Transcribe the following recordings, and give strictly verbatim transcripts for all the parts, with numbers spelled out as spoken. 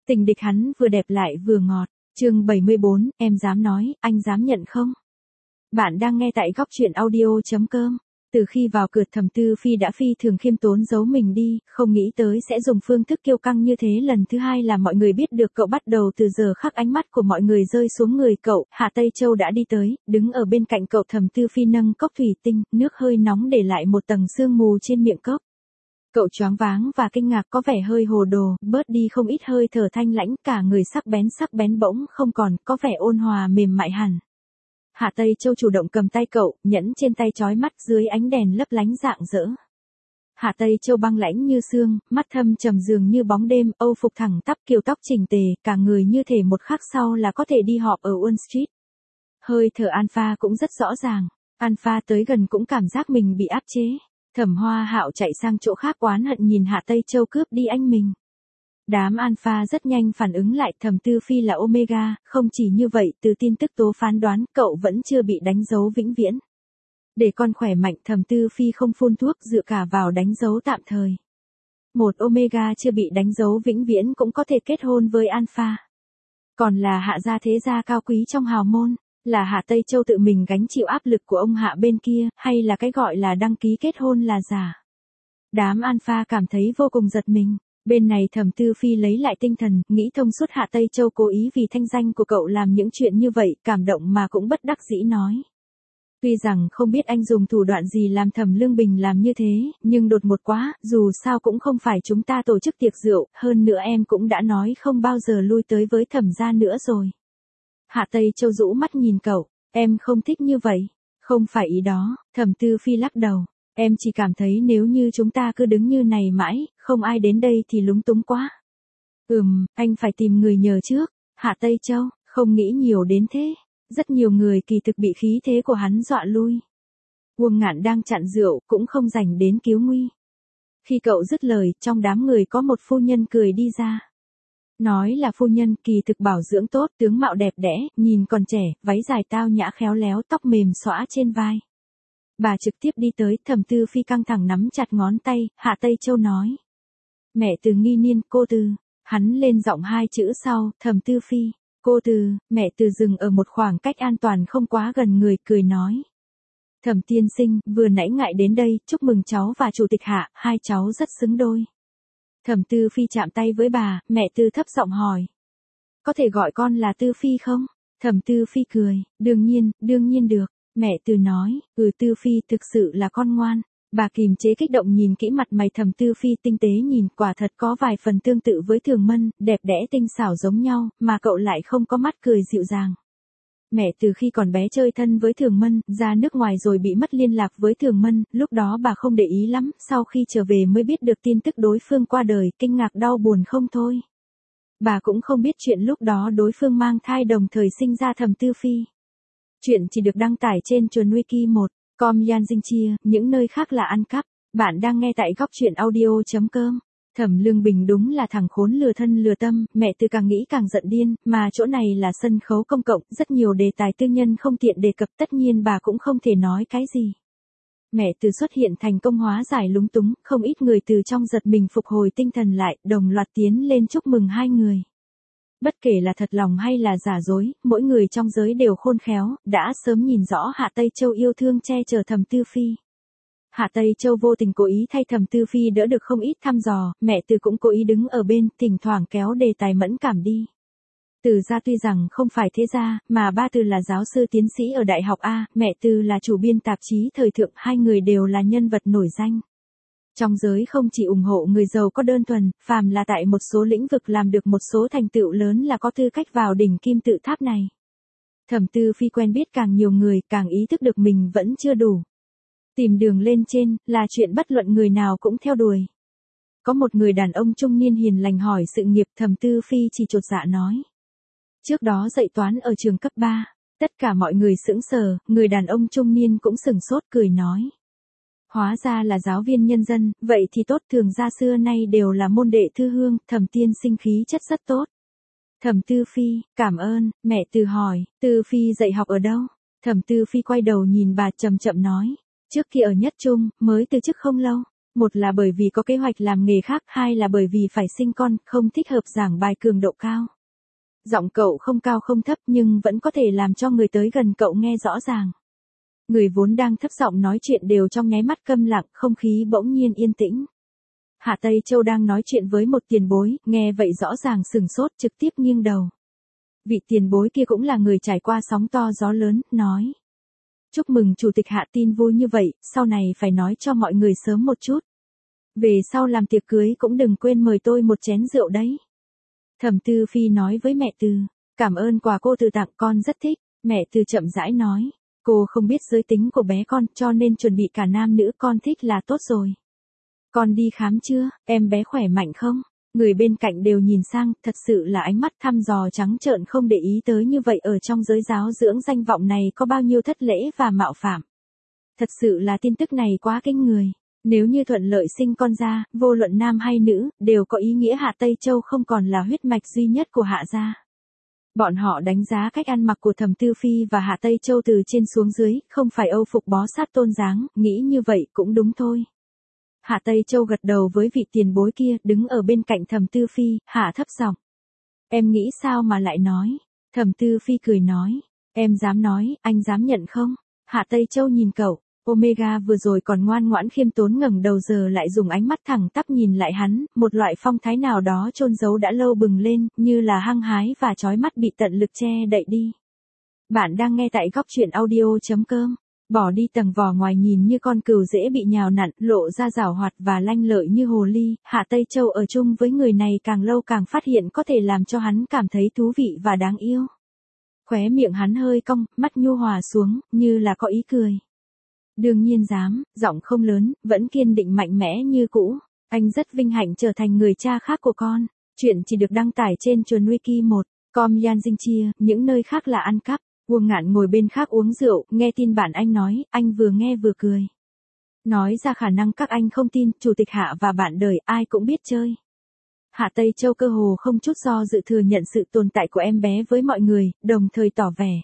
Tình địch hắn vừa đẹp lại vừa ngọt. Chương bảy mươi bốn, em dám nói, anh dám nhận không? Bạn đang nghe tại góc truyện audio chấm com. Từ khi vào cửa, Thẩm Tư Phi đã phi thường khiêm tốn giấu mình đi, không nghĩ tới sẽ dùng phương thức kiêu căng như thế lần thứ hai làm mọi người biết được cậu. Bắt đầu từ giờ khắc ánh mắt của mọi người rơi xuống người cậu, Hạ Tây Châu đã đi tới, đứng ở bên cạnh cậu. Thẩm Tư Phi nâng cốc thủy tinh, nước hơi nóng để lại một tầng sương mù trên miệng cốc. Cậu choáng váng và kinh ngạc, có vẻ hơi hồ đồ, bớt đi không ít hơi thở thanh lãnh, cả người sắc bén sắc bén bỗng không còn, có vẻ ôn hòa mềm mại hẳn. Hạ Tây Châu chủ động cầm tay cậu, nhẫn trên tay chói mắt dưới ánh đèn lấp lánh rạng rỡ. Hạ Tây Châu băng lãnh như xương, mắt thâm trầm dường như bóng đêm, âu phục thẳng tắp, kiều tóc chỉnh tề, cả người như thể một khắc sau là có thể đi họp ở Wall Street. Hơi thở alpha cũng rất rõ ràng, alpha tới gần cũng cảm giác mình bị áp chế. Thẩm Hoa Hạo chạy sang chỗ khác oán hận nhìn Hạ Tây Châu cướp đi anh mình. Đám alpha rất nhanh phản ứng lại, Thẩm Tư Phi là Omega, không chỉ như vậy, từ tin tức tố phán đoán cậu vẫn chưa bị đánh dấu vĩnh viễn. Để con khỏe mạnh, Thẩm Tư Phi không phun thuốc, dựa cả vào đánh dấu tạm thời. Một Omega chưa bị đánh dấu vĩnh viễn cũng có thể kết hôn với alpha. Còn là Hạ gia thế gia cao quý trong hào môn, là Hạ Tây Châu tự mình gánh chịu áp lực của ông Hạ bên kia, hay là cái gọi là đăng ký kết hôn là giả. Đám alpha cảm thấy vô cùng giật mình. Bên này Thẩm Tư Phi lấy lại tinh thần, nghĩ thông suốt Hạ Tây Châu cố ý vì thanh danh của cậu làm những chuyện như vậy, cảm động mà cũng bất đắc dĩ nói. Tuy rằng không biết anh dùng thủ đoạn gì làm Thẩm Lương Bình làm như thế, nhưng đột ngột quá, dù sao cũng không phải chúng ta tổ chức tiệc rượu, hơn nữa em cũng đã nói không bao giờ lui tới với Thẩm gia nữa rồi. Hạ Tây Châu rũ mắt nhìn cậu, em không thích như vậy. Không phải ý đó, Thẩm Tư Phi lắc đầu. Em chỉ cảm thấy nếu như chúng ta cứ đứng như này mãi, không ai đến đây thì lúng túng quá. Ừm, anh phải tìm người nhờ trước. Hạ Tây Châu, không nghĩ nhiều đến thế. Rất nhiều người kỳ thực bị khí thế của hắn dọa lui. Uông Ngạn đang chặn rượu, cũng không dành đến cứu nguy. Khi cậu dứt lời, trong đám người có một phu nhân cười đi ra. Nói là phu nhân, kỳ thực bảo dưỡng tốt, tướng mạo đẹp đẽ, nhìn còn trẻ, váy dài tao nhã khéo léo, tóc mềm xõa trên vai. Bà trực tiếp đi tới, Thẩm Tư Phi căng thẳng nắm chặt ngón tay, Hạ Tây Châu nói. Mẹ Từ Nghi Niên, cô Từ. Hắn lên giọng hai chữ sau, Thẩm Tư Phi, cô Từ. Mẹ Từ dừng ở một khoảng cách an toàn không quá gần người, cười nói. Thẩm tiên sinh, vừa nãy ngại đến đây, chúc mừng cháu và chủ tịch Hạ, hai cháu rất xứng đôi. Thẩm Tư Phi chạm tay với bà, mẹ Từ thấp giọng hỏi. Có thể gọi con là Tư Phi không? Thẩm Tư Phi cười, đương nhiên, đương nhiên được. Mẹ Từ nói, ừ Tư Phi thực sự là con ngoan. Bà kìm chế kích động nhìn kỹ mặt mày Thẩm Tư Phi tinh tế nhìn, quả thật có vài phần tương tự với Thường Mân, đẹp đẽ tinh xảo giống nhau, mà cậu lại không có mắt cười dịu dàng. Mẹ từ khi còn bé chơi thân với Thường Mân, ra nước ngoài rồi bị mất liên lạc với Thường Mân, lúc đó bà không để ý lắm, sau khi trở về mới biết được tin tức đối phương qua đời, kinh ngạc đau buồn không thôi. Bà cũng không biết chuyện lúc đó đối phương mang thai đồng thời sinh ra Thẩm Tư Phi. Chuyện chỉ được đăng tải trên chuồn wiki một com Yan Dinh Chia, những nơi khác là ăn cắp. Bạn đang nghe tại góc truyện audio chấm com. Thẩm Lương Bình đúng là thằng khốn lừa thân lừa tâm, mẹ Từ càng nghĩ càng giận điên, mà chỗ này là sân khấu công cộng, rất nhiều đề tài tư nhân không tiện đề cập, tất nhiên bà cũng không thể nói cái gì. Mẹ Từ xuất hiện thành công hóa giải lúng túng, không ít người từ trong giật mình phục hồi tinh thần lại, đồng loạt tiến lên chúc mừng hai người. Bất kể là thật lòng hay là giả dối, mỗi người trong giới đều khôn khéo, đã sớm nhìn rõ Hạ Tây Châu yêu thương che chở Thẩm Tư Phi. Hạ Tây Châu vô tình cố ý thay Thẩm Tư Phi đỡ được không ít thăm dò, mẹ Từ cũng cố ý đứng ở bên, thỉnh thoảng kéo đề tài mẫn cảm đi. Từ gia tuy rằng không phải thế gia, mà ba Từ là giáo sư tiến sĩ ở Đại học A, mẹ Từ là chủ biên tạp chí thời thượng, hai người đều là nhân vật nổi danh. Trong giới không chỉ ủng hộ người giàu có đơn thuần, phàm là tại một số lĩnh vực làm được một số thành tựu lớn là có tư cách vào đỉnh kim tự tháp này. Thẩm Tư Phi quen biết càng nhiều người, càng ý thức được mình vẫn chưa đủ. Tìm đường lên trên, là chuyện bất luận người nào cũng theo đuổi. Có một người đàn ông trung niên hiền lành hỏi sự nghiệp, Thẩm Tư Phi chỉ chột dạ nói. Trước đó dạy toán ở trường cấp ba, tất cả mọi người sững sờ, người đàn ông trung niên cũng sửng sốt cười nói. Hóa ra là giáo viên nhân dân, vậy thì tốt, thường gia xưa nay đều là môn đệ thư hương, Thẩm tiên sinh khí chất rất tốt. Thẩm Tư Phi, cảm ơn. Mẹ Từ hỏi, Tư Phi dạy học ở đâu? Thẩm Tư Phi quay đầu nhìn bà chậm chậm nói, trước kia ở Nhất Trung, mới từ chức không lâu. Một là bởi vì có kế hoạch làm nghề khác, hai là bởi vì phải sinh con, không thích hợp giảng bài cường độ cao. Giọng cậu không cao không thấp nhưng vẫn có thể làm cho người tới gần cậu nghe rõ ràng. Người vốn đang thấp giọng nói chuyện đều trong nháy mắt câm lặng, không khí bỗng nhiên yên tĩnh. Hạ Tây Châu đang nói chuyện với một tiền bối, nghe vậy rõ ràng sừng sốt, trực tiếp nghiêng đầu. Vị tiền bối kia cũng là người trải qua sóng to gió lớn, nói. Chúc mừng chủ tịch Hạ tin vui như vậy, sau này phải nói cho mọi người sớm một chút. Về sau làm tiệc cưới cũng đừng quên mời tôi một chén rượu đấy. Thẩm Tư Phi nói với mẹ Từ, cảm ơn quà cô Từ tặng con rất thích, mẹ Từ chậm rãi nói. Cô không biết giới tính của bé con cho nên chuẩn bị cả nam nữ, con thích là tốt rồi. Con đi khám chưa, em bé khỏe mạnh không? Người bên cạnh đều nhìn sang, thật sự là ánh mắt thăm dò trắng trợn không để ý tới như vậy ở trong giới giáo dưỡng danh vọng này có bao nhiêu thất lễ và mạo phạm. Thật sự là tin tức này quá kinh người. Nếu như thuận lợi sinh con ra, vô luận nam hay nữ, đều có ý nghĩa Hạ Tây Châu không còn là huyết mạch duy nhất của Hạ gia. Bọn họ đánh giá cách ăn mặc của Thẩm Tư Phi và Hạ Tây Châu từ trên xuống dưới, không phải âu phục bó sát tôn dáng, nghĩ như vậy cũng đúng thôi. Hạ Tây Châu gật đầu với vị tiền bối kia, đứng ở bên cạnh Thẩm Tư Phi, hạ thấp giọng. Em nghĩ sao mà lại nói? Thẩm Tư Phi cười nói. Em dám nói, anh dám nhận không? Hạ Tây Châu nhìn cậu. Omega vừa rồi còn ngoan ngoãn khiêm tốn ngẩng đầu giờ lại dùng ánh mắt thẳng tắp nhìn lại hắn, một loại phong thái nào đó chôn giấu đã lâu bừng lên, như là hăng hái và chói mắt bị tận lực che đậy đi. Bạn đang nghe tại góc truyện audio chấm com. Bỏ đi tầng vỏ ngoài nhìn như con cừu dễ bị nhào nặn, lộ ra giảo hoạt và lanh lợi như hồ ly, Hạ Tây Châu ở chung với người này càng lâu càng phát hiện có thể làm cho hắn cảm thấy thú vị và đáng yêu. Khóe miệng hắn hơi cong, mắt nhu hòa xuống, như là có ý cười. Đương nhiên dám, giọng không lớn, vẫn kiên định mạnh mẽ như cũ. Anh rất vinh hạnh trở thành người cha khác của con. Chuyện chỉ được đăng tải trên Chuồn Wiki một, com Yan Dinh Chia, những nơi khác là ăn cắp. Uông Ngạn ngồi bên khác uống rượu, nghe tin bạn anh nói, anh vừa nghe vừa cười. Nói ra khả năng các anh không tin, chủ tịch Hạ và bạn đời ai cũng biết chơi. Hạ Tây Châu cơ hồ không chút do dự thừa nhận sự tồn tại của em bé với mọi người, đồng thời tỏ vẻ.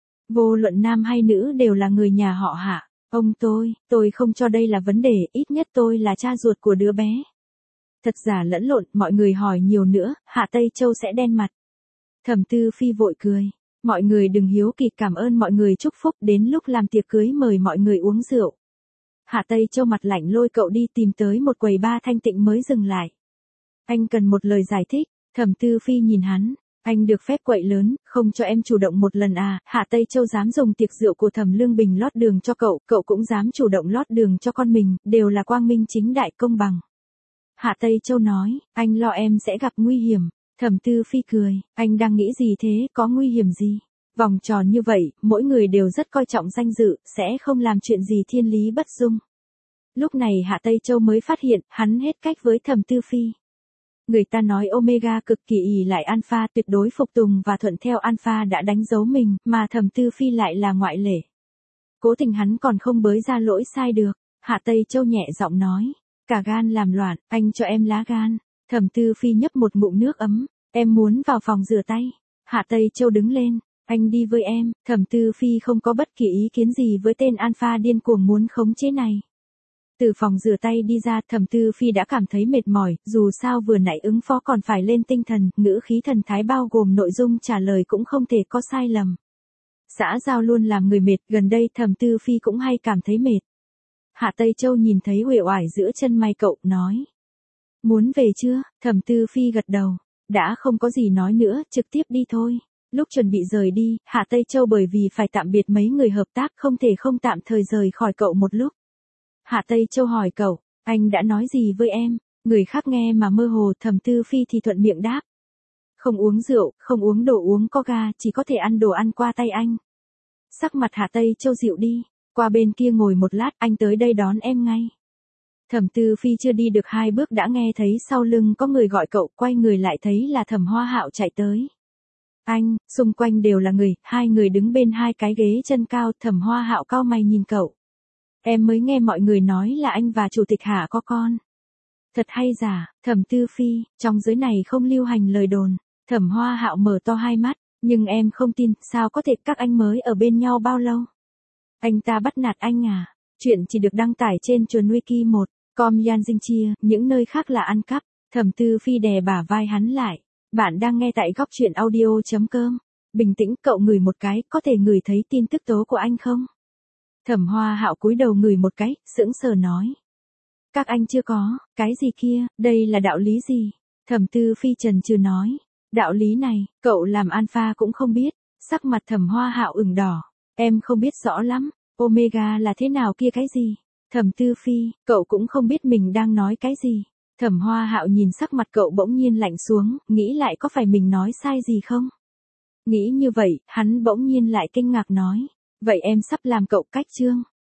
Vô luận nam hay nữ đều là người nhà họ Hạ. Ông tôi, tôi không cho đây là vấn đề, ít nhất tôi là cha ruột của đứa bé. Thật giả lẫn lộn, mọi người hỏi nhiều nữa, Hạ Tây Châu sẽ đen mặt. Thẩm Tư Phi vội cười. Mọi người đừng hiếu kỳ, cảm ơn mọi người chúc phúc, đến lúc làm tiệc cưới mời mọi người uống rượu. Hạ Tây Châu mặt lạnh lôi cậu đi tìm tới một quầy bar thanh tịnh mới dừng lại. Anh cần một lời giải thích, Thẩm Tư Phi nhìn hắn. Anh được phép quậy lớn, không cho em chủ động một lần à, Hạ Tây Châu dám dùng tiệc rượu của Thẩm Lương Bình lót đường cho cậu, cậu cũng dám chủ động lót đường cho con mình, đều là quang minh chính đại công bằng. Hạ Tây Châu nói, anh lo em sẽ gặp nguy hiểm. Thẩm Tư Phi cười, anh đang nghĩ gì thế, có nguy hiểm gì? Vòng tròn như vậy, mỗi người đều rất coi trọng danh dự, sẽ không làm chuyện gì thiên lý bất dung. Lúc này Hạ Tây Châu mới phát hiện, hắn hết cách với Thẩm Tư Phi. Người ta nói Omega cực kỳ ỷ lại Alpha, tuyệt đối phục tùng và thuận theo Alpha đã đánh dấu mình, mà Thẩm Tư Phi lại là ngoại lệ. Cố tình hắn còn không bới ra lỗi sai được. Hạ Tây Châu nhẹ giọng nói, cả gan làm loạn, anh cho em lá gan. Thẩm Tư Phi nhấp một ngụm nước ấm, em muốn vào phòng rửa tay. Hạ Tây Châu đứng lên, anh đi với em. Thẩm Tư Phi không có bất kỳ ý kiến gì với tên Alpha điên cuồng muốn khống chế này. Từ phòng rửa tay đi ra, Thẩm Tư Phi đã cảm thấy mệt mỏi, dù sao vừa nãy ứng phó còn phải lên tinh thần, ngữ khí thần thái bao gồm nội dung trả lời cũng không thể có sai lầm. Xã giao luôn làm người mệt, gần đây Thẩm Tư Phi cũng hay cảm thấy mệt. Hạ Tây Châu nhìn thấy uể oải giữa chân mày cậu, nói. Muốn về chưa? Thẩm Tư Phi gật đầu. Đã không có gì nói nữa, trực tiếp đi thôi. Lúc chuẩn bị rời đi, Hạ Tây Châu bởi vì phải tạm biệt mấy người hợp tác không thể không tạm thời rời khỏi cậu một lúc. Hạ Tây Châu hỏi cậu, anh đã nói gì với em? Người khác nghe mà mơ hồ, Thẩm Tư Phi thì thuận miệng đáp. Không uống rượu, không uống đồ uống coca, chỉ có thể ăn đồ ăn qua tay anh. Sắc mặt Hạ Tây Châu dịu đi, qua bên kia ngồi một lát, anh tới đây đón em ngay. Thẩm Tư Phi chưa đi được hai bước đã nghe thấy sau lưng có người gọi cậu, quay người lại thấy là Thẩm Hoa Hạo chạy tới. Anh, xung quanh đều là người, hai người đứng bên hai cái ghế chân cao, Thẩm Hoa Hạo cau mày nhìn cậu. Em mới nghe mọi người nói là anh và chủ tịch Hạ có con. Thật hay giả, Thẩm Tư Phi, trong giới này không lưu hành lời đồn. Thẩm Hoa Hạo mở to hai mắt, nhưng em không tin, sao có thể các anh mới ở bên nhau bao lâu? Anh ta bắt nạt anh à? Chuyện chỉ được đăng tải trên Chuồn Wiki một, Com Yan Dinh chia, những nơi khác là ăn cắp. Thẩm Tư Phi đè bả vai hắn lại. Bạn đang nghe tại góc truyện audio.com. Bình tĩnh, cậu ngửi một cái, có thể ngửi thấy tin tức tố của anh không? Thẩm Hoa Hạo cúi đầu ngửi một cái, sững sờ nói. Các anh chưa có, cái gì kia, đây là đạo lý gì? Thẩm Tư Phi chần chừ nói. Đạo lý này, cậu làm alpha cũng không biết. Sắc mặt Thẩm Hoa Hạo ửng đỏ. Em không biết rõ lắm, Omega là thế nào kia cái gì? Thẩm Tư Phi, cậu cũng không biết mình đang nói cái gì. Thẩm Hoa Hạo nhìn sắc mặt cậu bỗng nhiên lạnh xuống, nghĩ lại có phải mình nói sai gì không? Nghĩ như vậy, hắn bỗng nhiên lại kinh ngạc nói. Vậy em sắp làm cậu cách chương.